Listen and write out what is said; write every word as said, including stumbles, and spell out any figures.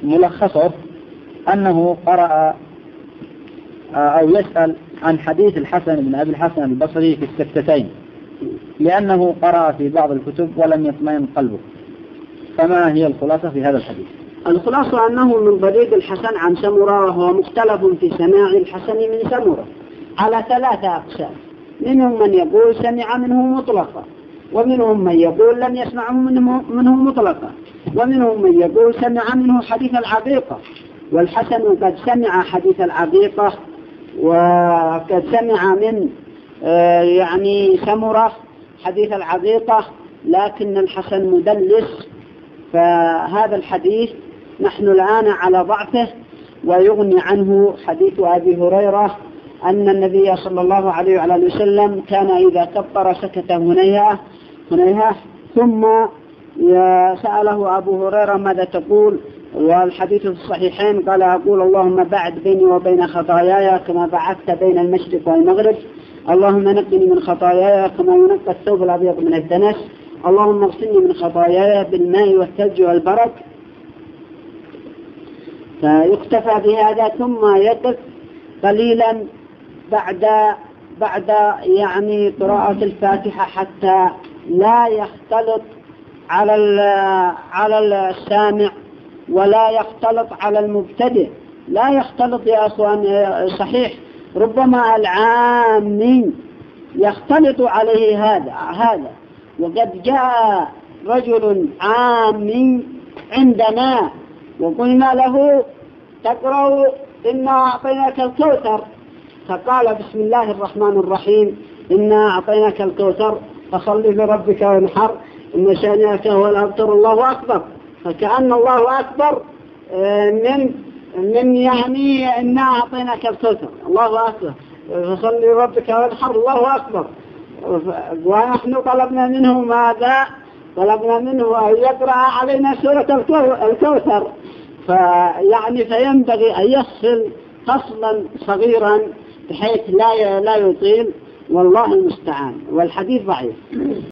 ملخصه أنه قرأ أو يسأل عن حديث الحسن بن أبي الحسن البصري في السكتتين، لأنه قرأ في بعض الكتب ولم يطمئن قلبه. فما هي الخلاصة في هذا الحديث؟ الخلاصة أنه من طريق الحسن عن سمرة، وهو مختلف في سماع الحسن من سمرة على ثلاثة أقسام. منهم من يقول سمع منه مطلقا، ومنهم من يقول لم يسمعه منه, منه مطلقا، ومنهم من يقول سمع منه حديث العقيقة. والحسن قد سمع حديث العقيقة، وقد سمع من آه يعني سمرة حديث العقيقة، لكن الحسن مدلس. فهذا الحديث نحن الآن على ضعفه، ويغني عنه حديث أبي هريرة أن النبي صلى الله عليه وعلى وسلم كان إذا كبر سكت هنيهة هنيهة ثم سأله أبو هريرة ماذا تقول، والحديث في الصحيحين قال أقول اللهم بعد بيني وبين خطاياي كما بعدت بين المشرق والمغرب، اللهم نقني من خطاياي كما ينقى الثوب الأبيض من الدنس، اللهم اغسلني من خطاياي بالماء والثلج والبرد. فيكتفى بهذا ثم يقف قليلا بعد بعد يعني قراءة الفاتحة حتى لا يختلط على على السامع ولا يختلط على المبتدئ. لا يختلط يا أخوان، صحيح ربما العامي يختلط عليه هذا هذا وقد جاء رجل عامي عندنا وقلنا له تقرأ إنا أعطيناك الكوثر، فقال بسم الله الرحمن الرحيم إنا أعطيناك الكوثر فصل لربك وانحر إن شانئك هو الأبتر، الله أكبر. فكأن الله أكبر من من يعني إنا أعطيناك الكوثر، الله أكبر، فصل لربك وانحر، الله أكبر. ونحن طلبنا منه ماذا؟ طلبنا منه أن يقرأ علينا سورة الكوثر. فيعني فينبغي أن يفصل فصلا صغيرا بحيث لا لا يطيل، والله المستعان. والحديث ضعيف.